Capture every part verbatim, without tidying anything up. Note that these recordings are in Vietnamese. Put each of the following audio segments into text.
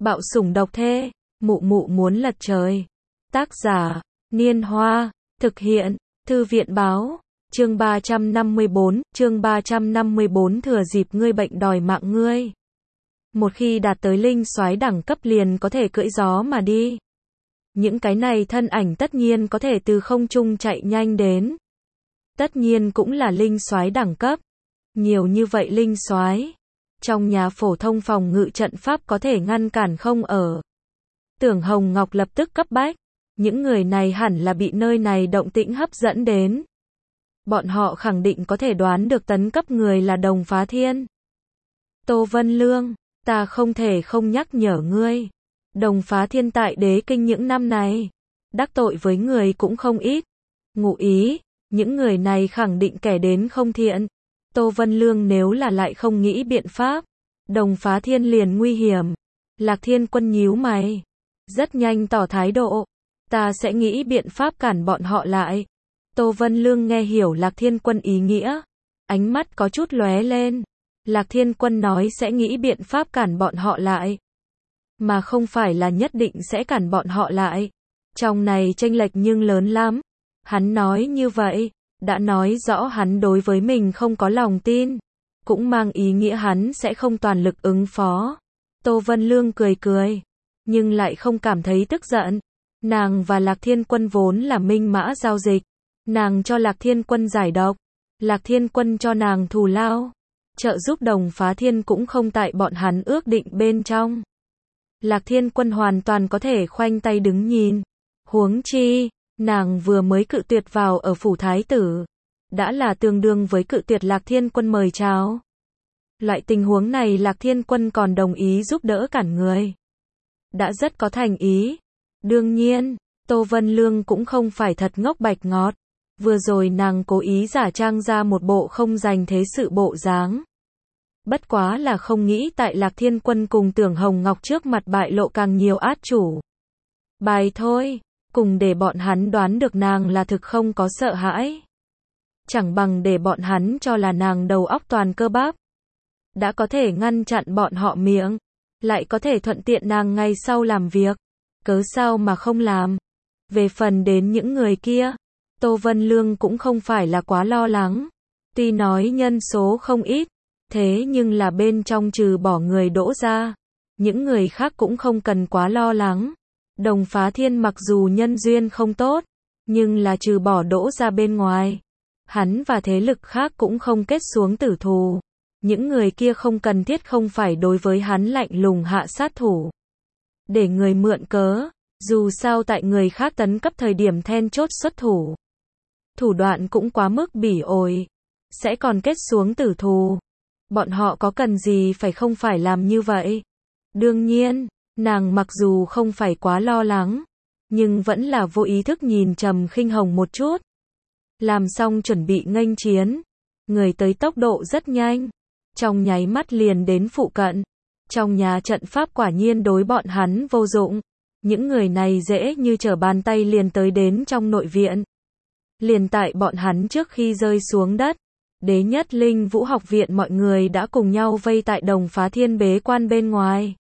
Bạo sủng độc thê, mụ mụ muốn lật trời. Tác giả, Niên Hoa, thực hiện, Thư viện báo, chương ba trăm năm mươi bốn, chương ba trăm năm mươi bốn thừa dịp ngươi bệnh đòi mạng ngươi. Một khi đạt tới linh soái đẳng cấp liền có thể cưỡi gió mà đi. Những cái này thân ảnh tất nhiên có thể từ không trung chạy nhanh đến. Tất nhiên cũng là linh soái đẳng cấp. Nhiều như vậy linh soái, trong nhà phổ thông phòng ngự trận pháp có thể ngăn cản không ở. Tưởng Hồng Ngọc lập tức cấp bách, những người này hẳn là bị nơi này động tĩnh hấp dẫn đến. Bọn họ khẳng định có thể đoán được tấn cấp người là Đồng Phá Thiên. Tô Vân Lương, ta không thể không nhắc nhở ngươi. Đồng Phá Thiên tại đế kinh những năm này, đắc tội với người cũng không ít. Ngụ ý, những người này khẳng định kẻ đến không thiện. Tô Vân Lương nếu là lại không nghĩ biện pháp, Đồng Phá Thiên liền nguy hiểm. Lạc Thiên Quân nhíu mày, rất nhanh tỏ thái độ, ta sẽ nghĩ biện pháp cản bọn họ lại. Tô Vân Lương nghe hiểu Lạc Thiên Quân ý nghĩa, ánh mắt có chút lóe lên. Lạc Thiên Quân nói sẽ nghĩ biện pháp cản bọn họ lại, mà không phải là nhất định sẽ cản bọn họ lại. Trong này chênh lệch nhưng lớn lắm. Hắn nói như vậy, đã nói rõ hắn đối với mình không có lòng tin, cũng mang ý nghĩa hắn sẽ không toàn lực ứng phó. Tô Vân Lương cười cười, nhưng lại không cảm thấy tức giận. Nàng và Lạc Thiên Quân vốn là minh mã giao dịch. Nàng cho Lạc Thiên Quân giải độc, Lạc Thiên Quân cho nàng thù lao. Trợ giúp Đồng Phá Thiên cũng không tại bọn hắn ước định bên trong. Lạc Thiên Quân hoàn toàn có thể khoanh tay đứng nhìn. Huống chi, nàng vừa mới cự tuyệt vào ở phủ thái tử, đã là tương đương với cự tuyệt Lạc Thiên Quân mời chào. Loại tình huống này Lạc Thiên Quân còn đồng ý giúp đỡ cản người, đã rất có thành ý. Đương nhiên, Tô Vân Lương cũng không phải thật ngốc bạch ngọt. Vừa rồi nàng cố ý giả trang ra một bộ không dành thế sự bộ dáng. Bất quá là không nghĩ tại Lạc Thiên Quân cùng Tưởng Hồng Ngọc trước mặt bại lộ càng nhiều át chủ bài thôi, cùng để bọn hắn đoán được nàng là thực không có sợ hãi. Chẳng bằng để bọn hắn cho là nàng đầu óc toàn cơ bắp. Đã có thể ngăn chặn bọn họ miệng, lại có thể thuận tiện nàng ngày sau làm việc. Cớ sao mà không làm. Về phần đến những người kia, Tô Vân Lương cũng không phải là quá lo lắng. Tuy nói nhân số không ít, thế nhưng là bên trong trừ bỏ người Đỗ ra, những người khác cũng không cần quá lo lắng. Đồng Phá Thiên mặc dù nhân duyên không tốt, nhưng là trừ bỏ Đỗ ra bên ngoài, hắn và thế lực khác cũng không kết xuống tử thù. Những người kia không cần thiết không phải đối với hắn lạnh lùng hạ sát thủ, để người mượn cớ. Dù sao tại người khác tấn cấp thời điểm then chốt xuất thủ, thủ đoạn cũng quá mức bỉ ổi, sẽ còn kết xuống tử thù. Bọn họ có cần gì phải không phải làm như vậy. Đương nhiên, nàng mặc dù không phải quá lo lắng, nhưng vẫn là vô ý thức nhìn Trầm Khinh Hồng một chút. Làm xong chuẩn bị nghênh chiến, người tới tốc độ rất nhanh, trong nháy mắt liền đến phụ cận. Trong nhà trận pháp quả nhiên đối bọn hắn vô dụng. Những người này dễ như trở bàn tay liền tới đến trong nội viện. Liền tại bọn hắn trước khi rơi xuống đất, Đế Nhất Linh Vũ học viện mọi người đã cùng nhau vây tại Đồng Phá Thiên bế quan bên ngoài.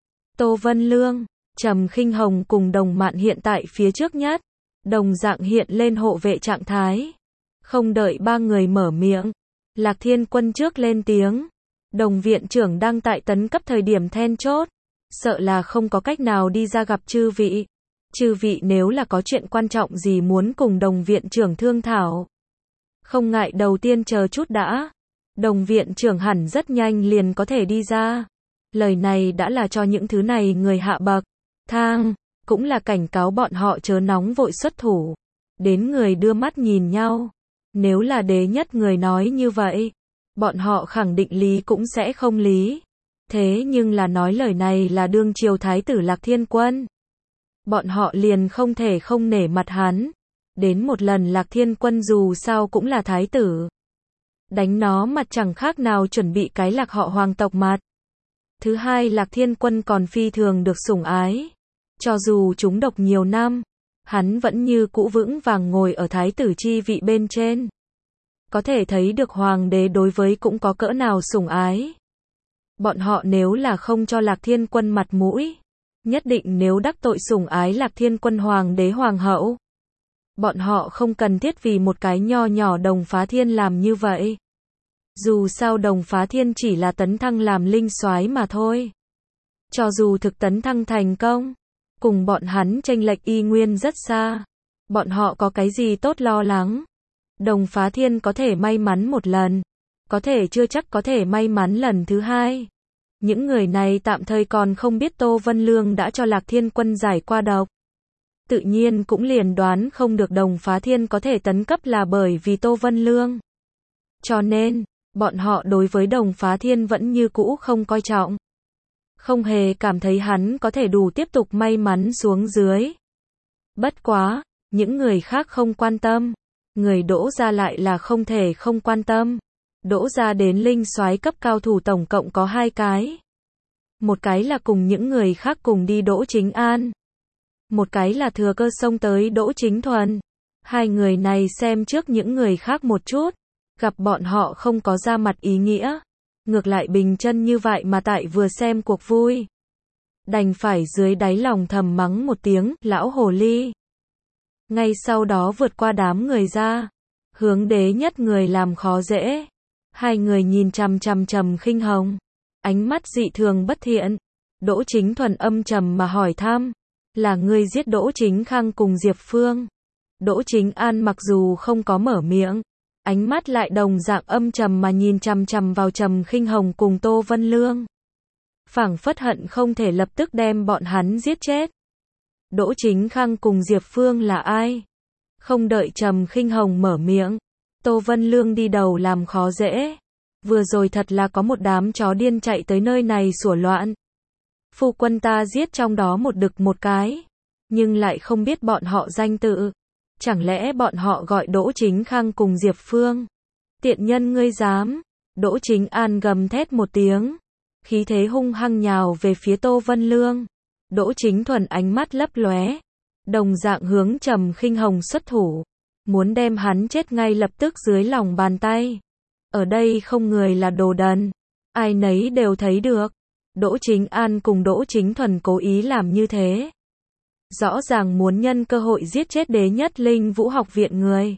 Tô Vân Lương, Trầm Khinh Hồng cùng Đồng Mạn hiện tại phía trước nhất, đồng dạng hiện lên hộ vệ trạng thái. Không đợi ba người mở miệng, Lạc Thiên Quân trước lên tiếng. Đồng viện trưởng đang tại tấn cấp thời điểm then chốt, sợ là không có cách nào đi ra gặp chư vị. Chư vị nếu là có chuyện quan trọng gì muốn cùng Đồng viện trưởng thương thảo, không ngại đầu tiên chờ chút đã. Đồng viện trưởng hẳn rất nhanh liền có thể đi ra. Lời này đã là cho những thứ này người hạ bậc thang, cũng là cảnh cáo bọn họ chớ nóng vội xuất thủ. Đến người đưa mắt nhìn nhau. Nếu là đế nhất người nói như vậy, bọn họ khẳng định lý cũng sẽ không lý. Thế nhưng là nói lời này là đương triều thái tử Lạc Thiên Quân, bọn họ liền không thể không nể mặt hắn. Đến một lần Lạc Thiên Quân dù sao cũng là thái tử, đánh nó mặt chẳng khác nào chuẩn bị cái lạc họ hoàng tộc mặt. Thứ hai, Lạc Thiên Quân còn phi thường được sủng ái. Cho dù trúng độc nhiều năm, hắn vẫn như cũ vững vàng ngồi ở thái tử chi vị bên trên. Có thể thấy được hoàng đế đối với cũng có cỡ nào sủng ái. Bọn họ nếu là không cho Lạc Thiên Quân mặt mũi, Nhất định nếu đắc tội sủng ái Lạc Thiên Quân hoàng đế hoàng hậu. Bọn họ không cần thiết vì một cái nho nhỏ Đồng Phá Thiên làm như vậy. Dù sao Đồng Phá Thiên chỉ là tấn thăng làm linh soái mà thôi. Cho dù thực tấn thăng thành công, cùng bọn hắn chênh lệch y nguyên rất xa. Bọn họ có cái gì tốt lo lắng. Đồng Phá Thiên có thể may mắn một lần, có thể chưa chắc có thể may mắn lần thứ hai. Những người này tạm thời còn không biết Tô Vân Lương đã cho Lạc Thiên Quân giải qua độc. Tự nhiên cũng liền đoán không được Đồng Phá Thiên có thể tấn cấp là bởi vì Tô Vân Lương. Cho nên, bọn họ đối với Đồng Phá Thiên vẫn như cũ không coi trọng. Không hề cảm thấy hắn có thể đủ tiếp tục may mắn xuống dưới. Bất quá, những người khác không quan tâm. Người Đỗ gia lại là không thể không quan tâm. Đỗ gia đến linh soái cấp cao thủ tổng cộng có hai cái. Một cái là cùng những người khác cùng đi Đỗ Chính An. Một cái là thừa cơ xông tới Đỗ Chính Thuần. Hai người này xem trước những người khác một chút. Gặp bọn họ không có ra mặt ý nghĩa. Ngược lại bình chân như vậy mà tại vừa xem cuộc vui. Đành phải dưới đáy lòng thầm mắng một tiếng, lão hồ ly. Ngay sau đó vượt qua đám người ra. Hướng đế nhất người làm khó dễ. Hai người nhìn chằm chằm Trầm Khinh Hồng. Ánh mắt dị thường bất thiện. Đỗ Chính Thuần âm trầm mà hỏi thăm. Là ngươi giết Đỗ Chính Khang cùng Diệp Phương. Đỗ Chính An mặc dù không có mở miệng. Ánh mắt lại đồng dạng âm trầm mà nhìn chằm chằm vào Trầm Khinh Hồng cùng Tô Vân Lương. Phảng phất hận không thể lập tức đem bọn hắn giết chết. Đỗ Chính Khang cùng Diệp Phương là ai? Không đợi Trầm Khinh Hồng mở miệng. Tô Vân Lương đi đầu làm khó dễ. Vừa rồi thật là có một đám chó điên chạy tới nơi này sủa loạn. Phu quân ta giết trong đó một đực một cái. Nhưng lại không biết bọn họ danh tự. Chẳng lẽ bọn họ gọi Đỗ Chính Khang cùng Diệp Phương? Tiện nhân ngươi dám. Đỗ Chính An gầm thét một tiếng. Khí thế hung hăng nhào về phía Tô Vân Lương. Đỗ Chính Thuần ánh mắt lấp lóe. Đồng dạng hướng Trầm Khinh Hồng xuất thủ. Muốn đem hắn chết ngay lập tức dưới lòng bàn tay. Ở đây không người là đồ đần. Ai nấy đều thấy được. Đỗ Chính An cùng Đỗ Chính Thuần cố ý làm như thế. Rõ ràng muốn nhân cơ hội giết chết đế nhất linh vũ học viện người.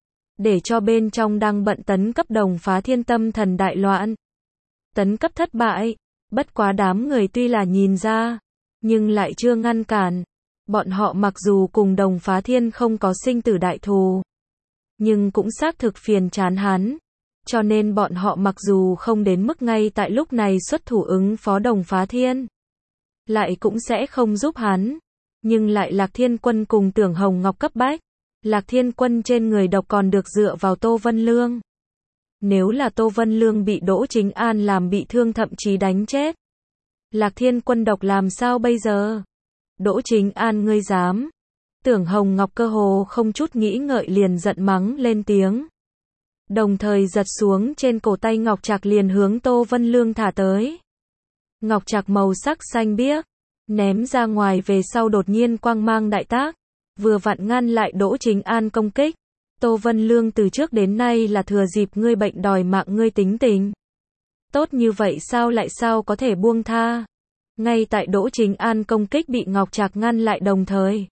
Để cho bên trong đang bận tấn cấp Đồng Phá Thiên tâm thần đại loạn. Tấn cấp thất bại. Bất quá đám người tuy là nhìn ra. Nhưng lại chưa ngăn cản. Bọn họ mặc dù cùng Đồng Phá Thiên không có sinh tử đại thù. Nhưng cũng xác thực phiền chán hắn. Cho nên bọn họ mặc dù không đến mức ngay tại lúc này xuất thủ ứng phó Đồng Phá Thiên. Lại cũng sẽ không giúp hắn. Nhưng lại Lạc Thiên Quân cùng Tưởng Hồng Ngọc cấp bách. Lạc Thiên Quân trên người độc còn được dựa vào Tô Vân Lương. Nếu là Tô Vân Lương bị Đỗ Chính An làm bị thương thậm chí đánh chết. Lạc Thiên Quân độc làm sao bây giờ? Đỗ Chính An ngươi dám. Tưởng Hồng Ngọc cơ hồ không chút nghĩ ngợi liền giận mắng lên tiếng. Đồng thời giật xuống trên cổ tay ngọc trạc liền hướng Tô Vân Lương thả tới. Ngọc trạc màu sắc xanh biếc. Ném ra ngoài về sau đột nhiên quang mang đại tác. Vừa vặn ngăn lại Đỗ Chính An công kích. Tô Vân Lương từ trước đến nay là thừa dịp ngươi bệnh đòi mạng ngươi tính tình. Tốt như vậy sao lại sao có thể buông tha. Ngay tại Đỗ Chính An công kích bị Ngọc Trạc ngăn lại đồng thời.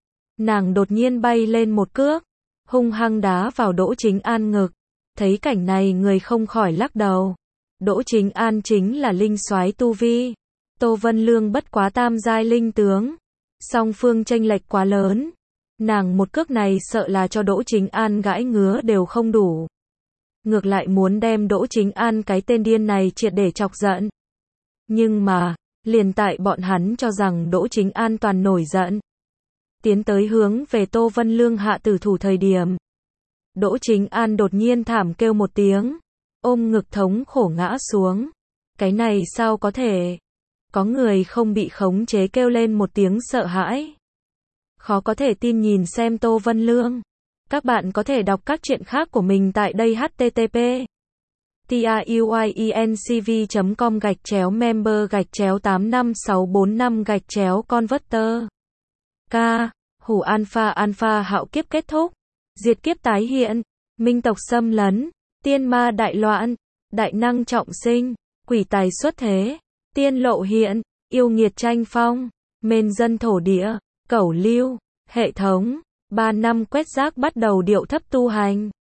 Nàng đột nhiên bay lên một cước. Hung hăng đá vào Đỗ Chính An ngực. Thấy cảnh này người không khỏi lắc đầu. Đỗ Chính An chính là linh soái tu vi. Tô Vân Lương bất quá tam giai linh tướng. Song phương chênh lệch quá lớn. Nàng một cước này sợ là cho Đỗ Chính An gãi ngứa đều không đủ. Ngược lại muốn đem Đỗ Chính An cái tên điên này triệt để chọc giận. Nhưng mà, liền tại bọn hắn cho rằng Đỗ Chính An toàn nổi giận. Tiến tới hướng về Tô Vân Lương hạ tử thủ thời điểm. Đỗ Chính An đột nhiên thảm kêu một tiếng. Ôm ngực thống khổ ngã xuống. Cái này sao có thể? Có người không bị khống chế kêu lên một tiếng sợ hãi. Khó có thể tin nhìn xem Tô Vân Lương. Các bạn có thể đọc các truyện khác của mình tại đây h t t p truyencv chấm com gạch chéo member gạch chéo tám năm sáu bốn năm gạch chéo converter. K. Hủ alpha alpha hạo kiếp kết thúc. Diệt kiếp tái hiện. Minh tộc xâm lấn. Tiên ma đại loạn. Đại năng trọng sinh. Quỷ tài xuất thế. Tiên lộ hiện. Yêu nghiệt tranh phong. Mên dân thổ địa, cẩu lưu, hệ thống, ba năm quét rác bắt đầu điệu thấp tu hành.